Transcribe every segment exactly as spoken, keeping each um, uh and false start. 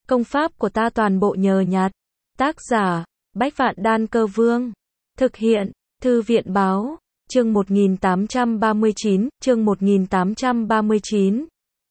Công pháp của ta toàn bộ nhờ nhặt. Tác giả, Bách Vạn Đan Cơ Vương. Thực hiện, Thư viện Báo. Chương một nghìn tám trăm ba mươi chín, chương một nghìn tám trăm ba mươi chín.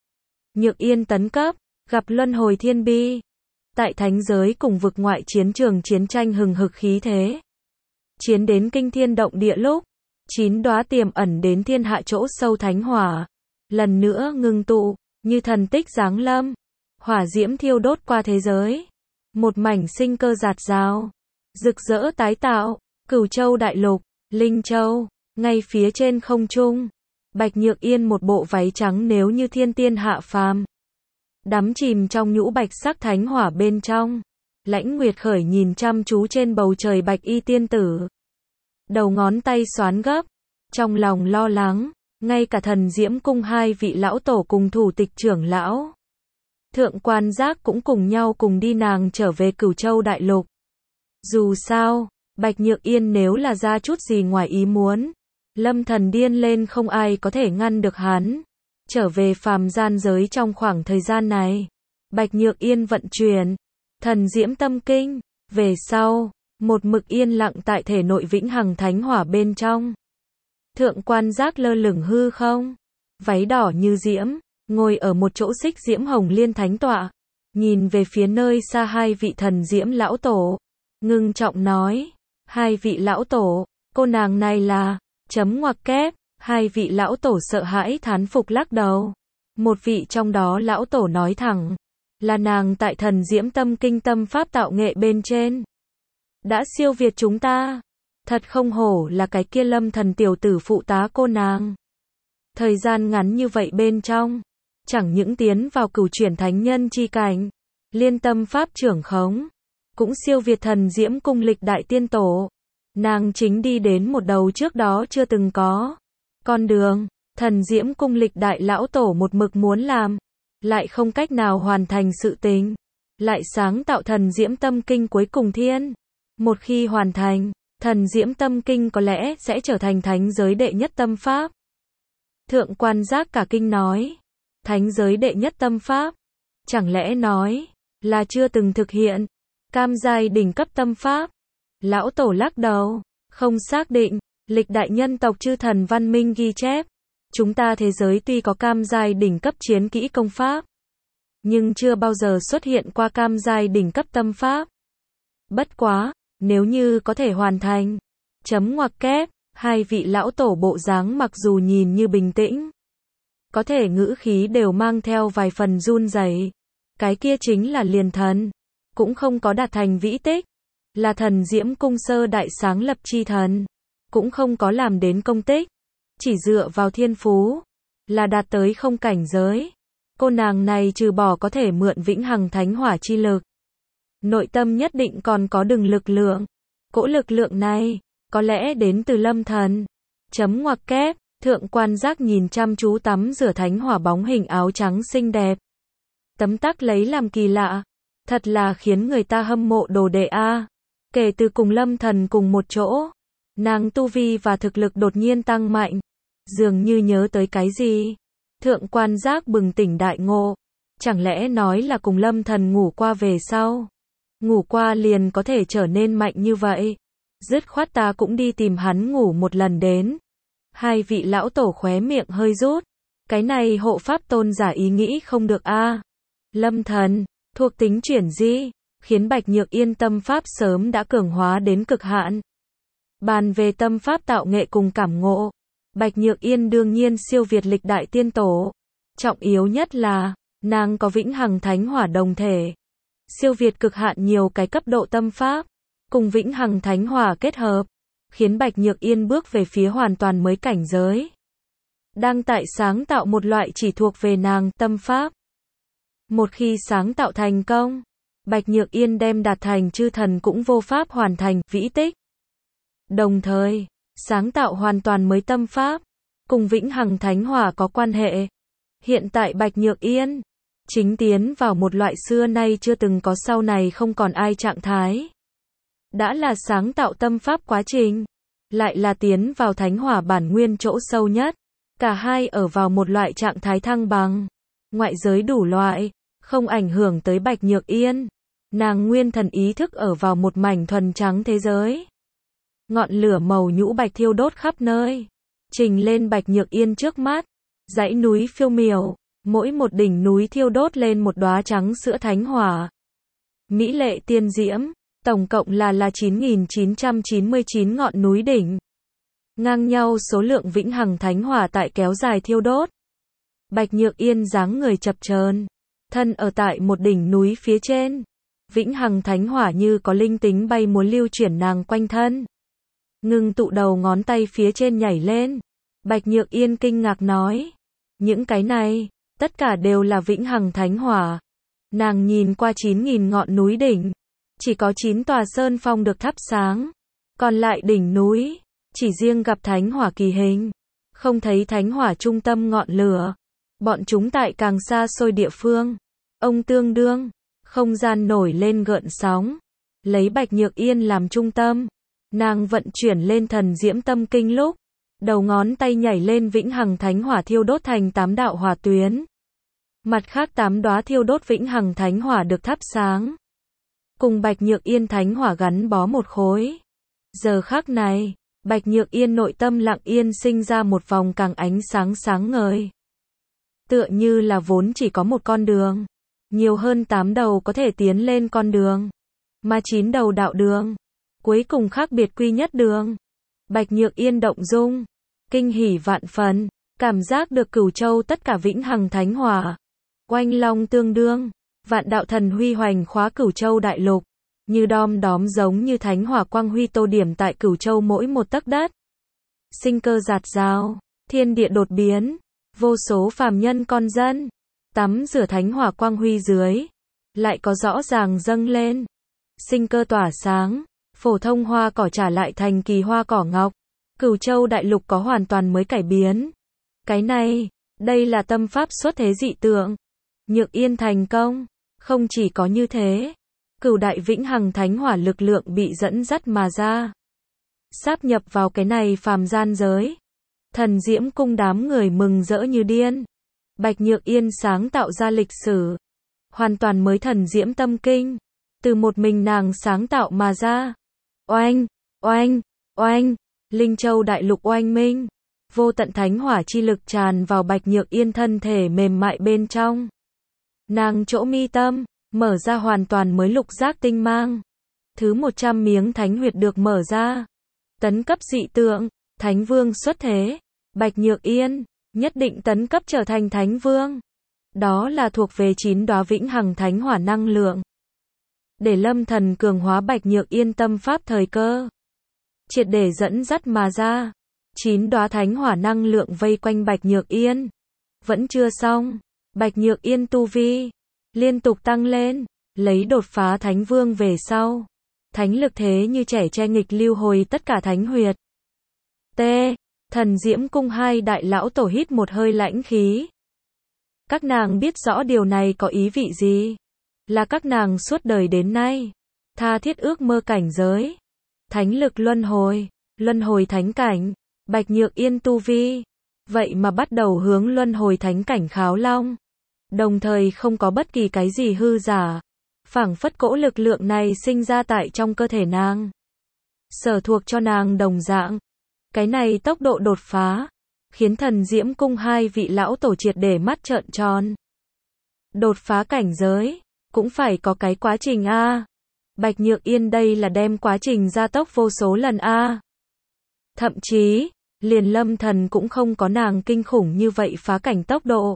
Nhược Yên tấn cấp, gặp luân hồi thiên bi. Tại thánh giới cùng vực ngoại chiến trường chiến tranh hừng hực khí thế. Chiến đến kinh thiên động địa lúc, chín đóa tiềm ẩn đến thiên hạ chỗ sâu thánh hỏa. Lần nữa ngưng tụ, như thần tích giáng lâm. Hỏa diễm thiêu đốt qua thế giới. Một mảnh sinh cơ rạt rào. Rực rỡ tái tạo, Cửu Châu đại lục, Linh Châu, ngay phía trên không trung. Bạch Nhược Yên một bộ váy trắng nếu như thiên tiên hạ phàm. Đắm chìm trong nhũ bạch sắc thánh hỏa bên trong. Lãnh Nguyệt Khởi nhìn chăm chú trên bầu trời bạch y tiên tử. Đầu ngón tay xoán gấp, trong lòng lo lắng, ngay cả thần diễm cung hai vị lão tổ cùng thủ tịch trưởng lão. Thượng quan giác cũng cùng nhau cùng đi nàng trở về Cửu Châu đại lục. Dù sao, Bạch Nhược Yên nếu là ra chút gì ngoài ý muốn, Lâm Thần điên lên không ai có thể ngăn được hắn. Trở về phàm gian giới trong khoảng thời gian này, Bạch Nhược Yên vận chuyển thần diễm tâm kinh, về sau, một mực yên lặng tại thể nội vĩnh hằng thánh hỏa bên trong. Thượng quan giác lơ lửng hư không, váy đỏ như diễm, ngồi ở một chỗ xích diễm hồng liên thánh tọa, nhìn về phía nơi xa hai vị thần diễm lão tổ, ngưng trọng nói, hai vị lão tổ, cô nàng này là, chấm ngoặc kép, hai vị lão tổ sợ hãi thán phục lắc đầu. Một vị trong đó lão tổ nói thẳng, là nàng tại thần diễm tâm kinh tâm pháp tạo nghệ bên trên. Đã siêu việt chúng ta. Thật không hổ là cái kia Lâm Thần tiểu tử phụ tá cô nàng. Thời gian ngắn như vậy bên trong, chẳng những tiến vào cửu chuyển thánh nhân chi cảnh, liên tâm pháp trưởng khống, cũng siêu việt thần diễm cung lịch đại tiên tổ. Nàng chính đi đến một đầu trước đó chưa từng có con đường, thần diễm cung lịch đại lão tổ một mực muốn làm, lại không cách nào hoàn thành sự tình, lại sáng tạo thần diễm tâm kinh cuối cùng thiên. Một khi hoàn thành, thần diễm tâm kinh có lẽ sẽ trở thành thánh giới đệ nhất tâm pháp. Thượng quan giác cả kinh nói, thánh giới đệ nhất tâm pháp, chẳng lẽ nói là chưa từng thực hiện cam giai đỉnh cấp tâm pháp? Lão tổ lắc đầu, không xác định. Lịch đại nhân tộc chư thần văn minh ghi chép, chúng ta thế giới tuy có cam giai đỉnh cấp chiến kỹ công pháp, nhưng chưa bao giờ xuất hiện qua cam giai đỉnh cấp tâm pháp. Bất quá, nếu như có thể hoàn thành, chấm ngoặc kép, hai vị lão tổ bộ dáng mặc dù nhìn như bình tĩnh, có thể ngữ khí đều mang theo vài phần run rẩy. Cái kia chính là liền thần, cũng không có đạt thành vĩ tích, là thần diễm cung sơ đại sáng lập chi thần, cũng không có làm đến công tích, chỉ dựa vào thiên phú, là đạt tới không cảnh giới. Cô nàng này trừ bỏ có thể mượn vĩnh hằng thánh hỏa chi lực, nội tâm nhất định còn có đừng lực lượng. Cỗ lực lượng này, có lẽ đến từ Lâm Thần. Chấm ngoặc kép, thượng quan giác nhìn chăm chú tắm rửa thánh hỏa bóng hình áo trắng xinh đẹp. Tấm tắc lấy làm kỳ lạ, thật là khiến người ta hâm mộ đồ đệ a. Kể từ cùng Lâm Thần cùng một chỗ, nàng tu vi và thực lực đột nhiên tăng mạnh, dường như nhớ tới cái gì. Thượng quan giác bừng tỉnh đại ngộ, chẳng lẽ nói là cùng Lâm Thần ngủ qua về sau, ngủ qua liền có thể trở nên mạnh như vậy. Dứt khoát ta cũng đi tìm hắn ngủ một lần đến. Hai vị lão tổ khóe miệng hơi rút, cái này hộ pháp tôn giả ý nghĩ không được a. Lâm Thần, thuộc tính chuyển di, khiến Bạch Nhược Yên tâm pháp sớm đã cường hóa đến cực hạn. Bàn về tâm pháp tạo nghệ cùng cảm ngộ, Bạch Nhược Yên đương nhiên siêu việt lịch đại tiên tổ. Trọng yếu nhất là, nàng có vĩnh hằng thánh hỏa đồng thể. Siêu việt cực hạn nhiều cái cấp độ tâm pháp, cùng vĩnh hằng thánh hỏa kết hợp, khiến Bạch Nhược Yên bước về phía hoàn toàn mới cảnh giới. Đang tại sáng tạo một loại chỉ thuộc về nàng tâm pháp. Một khi sáng tạo thành công, Bạch Nhược Yên đem đạt thành chư thần cũng vô pháp hoàn thành vĩ tích. Đồng thời, sáng tạo hoàn toàn mới tâm pháp, cùng vĩnh hằng thánh hỏa có quan hệ. Hiện tại Bạch Nhược Yên chính tiến vào một loại xưa nay chưa từng có sau này không còn ai trạng thái. Đã là sáng tạo tâm pháp quá trình, lại là tiến vào thánh hỏa bản nguyên chỗ sâu nhất. Cả hai ở vào một loại trạng thái thăng bằng. Ngoại giới đủ loại, không ảnh hưởng tới Bạch Nhược Yên. Nàng nguyên thần ý thức ở vào một mảnh thuần trắng thế giới. Ngọn lửa màu nhũ bạch thiêu đốt khắp nơi, trình lên Bạch Nhược Yên trước mắt. Dãy núi phiêu miểu, mỗi một đỉnh núi thiêu đốt lên một đóa trắng sữa thánh hỏa. Mỹ lệ tiên diễm, tổng cộng là là chín nghìn chín trăm chín mươi chín ngọn núi đỉnh. Ngang nhau số lượng vĩnh hằng thánh hỏa tại kéo dài thiêu đốt. Bạch Nhược Yên dáng người chập chờn, thân ở tại một đỉnh núi phía trên. Vĩnh hằng thánh hỏa như có linh tính bay muốn lưu chuyển nàng quanh thân. Ngừng tụ đầu ngón tay phía trên nhảy lên. Bạch Nhược Yên kinh ngạc nói. Những cái này, tất cả đều là vĩnh hằng thánh hỏa. Nàng nhìn qua chín nghìn ngọn núi đỉnh. Chỉ có chín tòa sơn phong được thắp sáng. Còn lại đỉnh núi, chỉ riêng gặp thánh hỏa kỳ hình. Không thấy thánh hỏa trung tâm ngọn lửa. Bọn chúng tại càng xa xôi địa phương. Ông tương đương, không gian nổi lên gợn sóng. Lấy Bạch Nhược Yên làm trung tâm. Nàng vận chuyển lên thần diễm tâm kinh lúc. Đầu ngón tay nhảy lên vĩnh hằng thánh hỏa thiêu đốt thành tám đạo hỏa tuyến. Mặt khác tám đóa thiêu đốt vĩnh hằng thánh hỏa được thắp sáng. Cùng Bạch Nhược Yên thánh hỏa gắn bó một khối. Giờ khắc này, Bạch Nhược Yên nội tâm lặng yên sinh ra một vòng càng ánh sáng sáng ngời. Tựa như là vốn chỉ có một con đường. Nhiều hơn tám đầu có thể tiến lên con đường. Mà chín đầu đạo đường. Cuối cùng khác biệt quy nhất đường. Bạch Nhược Yên động dung. Kinh hỉ vạn phần. Cảm giác được cửu châu tất cả vĩnh hằng thánh hỏa. Oanh long tương đương. Vạn đạo thần huy hoành khóa cửu châu đại lục. Như đom đóm giống như thánh hỏa quang huy tô điểm tại cửu châu mỗi một tấc đất. Sinh cơ giạt rào. Thiên địa đột biến. Vô số phàm nhân con dân. Tắm rửa thánh hỏa quang huy dưới. Lại có rõ ràng dâng lên. Sinh cơ tỏa sáng. Phổ thông hoa cỏ trả lại thành kỳ hoa cỏ ngọc. Cửu châu đại lục có hoàn toàn mới cải biến. Cái này, đây là tâm pháp xuất thế dị tượng. Nhược Yên thành công. Không chỉ có như thế. Cửu đại vĩnh hằng thánh hỏa lực lượng bị dẫn dắt mà ra. Sáp nhập vào cái này phàm gian giới. Thần diễm cung đám người mừng rỡ như điên. Bạch Nhược Yên sáng tạo ra lịch sử. Hoàn toàn mới thần diễm tâm kinh. Từ một mình nàng sáng tạo mà ra. Oanh, oanh, oanh. Linh châu đại lục oanh minh. Vô tận thánh hỏa chi lực tràn vào Bạch Nhược Yên thân thể mềm mại bên trong. Nàng chỗ mi tâm, mở ra hoàn toàn mới lục giác tinh mang. Thứ một trăm miếng thánh huyệt được mở ra. Tấn cấp dị tượng, thánh vương xuất thế. Bạch Nhược Yên, nhất định tấn cấp trở thành thánh vương. Đó là thuộc về chín đóa vĩnh hằng thánh hỏa năng lượng. Để lâm thần cường hóa Bạch Nhược Yên tâm pháp thời cơ. Triệt để dẫn dắt mà ra. Chín đóa thánh hỏa năng lượng vây quanh Bạch Nhược Yên. Vẫn chưa xong. Bạch Nhược Yên tu vi liên tục tăng lên, lấy đột phá thánh vương về sau. Thánh lực thế như trẻ tre nghịch lưu hồi tất cả thánh huyệt. T. Thần diễm cung hai đại lão tổ hít một hơi lãnh khí. Các nàng biết rõ điều này có ý vị gì. Là các nàng suốt đời đến nay. Tha thiết ước mơ cảnh giới. Thánh lực luân hồi. Luân hồi thánh cảnh. Bạch Nhược Yên tu vi. Vậy mà bắt đầu hướng luân hồi thánh cảnh kháo long. Đồng thời không có bất kỳ cái gì hư giả. Phảng phất cỗ lực lượng này sinh ra tại trong cơ thể nàng. Sở thuộc cho nàng đồng dạng. Cái này tốc độ đột phá. Khiến thần diễm cung hai vị lão tổ triệt để mắt trợn tròn. Đột phá cảnh giới. Cũng phải có cái quá trình A. Bạch Nhược Yên đây là đem quá trình gia tốc vô số lần A. Thậm chí, liền lâm thần cũng không có nàng kinh khủng như vậy phá cảnh tốc độ.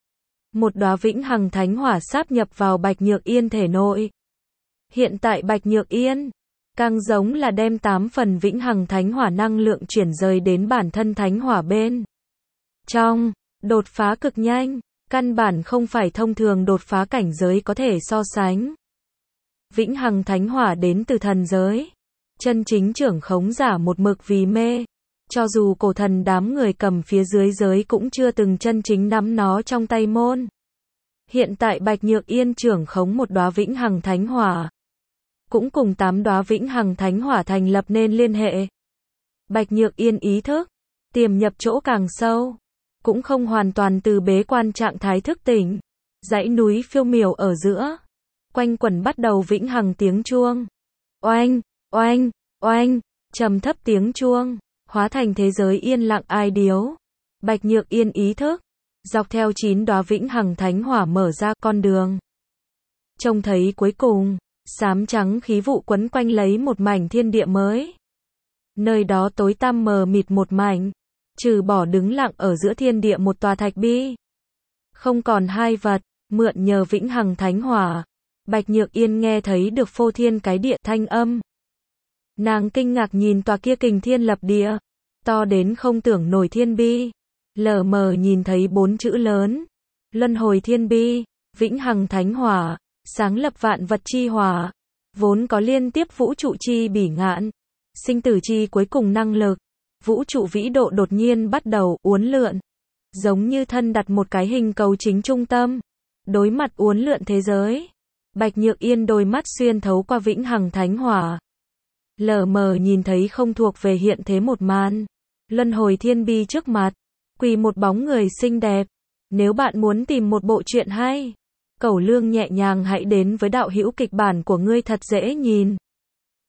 Một đóa vĩnh hằng thánh hỏa sáp nhập vào Bạch Nhược Yên thể nội. Hiện tại Bạch Nhược Yên, càng giống là đem tám phần vĩnh hằng thánh hỏa năng lượng chuyển rời đến bản thân thánh hỏa bên trong, đột phá cực nhanh, căn bản không phải thông thường đột phá cảnh giới có thể so sánh. Vĩnh hằng thánh hỏa đến từ thần giới. Chân chính trưởng khống giả một mực vì mê. Cho dù cổ thần đám người cầm phía dưới giới cũng chưa từng chân chính nắm nó trong tay môn. Hiện tại Bạch Nhược Yên trưởng khống một đóa vĩnh hằng thánh hỏa. Cũng cùng tám đóa vĩnh hằng thánh hỏa thành lập nên liên hệ. Bạch Nhược Yên ý thức, tiềm nhập chỗ càng sâu. Cũng không hoàn toàn từ bế quan trạng thái thức tỉnh. Dãy núi phiêu miểu ở giữa, quanh quẩn bắt đầu vĩnh hằng tiếng chuông. Oanh, oanh, oanh, trầm thấp tiếng chuông, hóa thành thế giới yên lặng ai điếu. Bạch Nhược Yên ý thức, dọc theo chín đóa vĩnh hằng thánh hỏa mở ra con đường. Trông thấy cuối cùng, xám trắng khí vụ quấn quanh lấy một mảnh thiên địa mới. Nơi đó tối tăm mờ mịt một mảnh, trừ bỏ đứng lặng ở giữa thiên địa một tòa thạch bi. Không còn hai vật, mượn nhờ vĩnh hằng thánh hỏa. Bạch Nhược Yên nghe thấy được phô thiên cái địa thanh âm. Nàng kinh ngạc nhìn tòa kia kình thiên lập địa, to đến không tưởng nổi thiên bi. Lờ mờ nhìn thấy bốn chữ lớn, luân hồi thiên bi, vĩnh hằng thánh hỏa, sáng lập vạn vật chi hỏa, vốn có liên tiếp vũ trụ chi bỉ ngạn, sinh tử chi cuối cùng năng lực. Vũ trụ vĩ độ đột nhiên bắt đầu uốn lượn, giống như thân đặt một cái hình cầu chính trung tâm, đối mặt uốn lượn thế giới. Bạch Nhược Yên đôi mắt xuyên thấu qua vĩnh hằng thánh hỏa, lờ mờ nhìn thấy không thuộc về hiện thế một màn. Luân hồi thiên bi trước mặt, quỳ một bóng người xinh đẹp. Nếu bạn muốn tìm một bộ truyện hay, cẩu lương nhẹ nhàng hãy đến với đạo hữu kịch bản của ngươi thật dễ nhìn.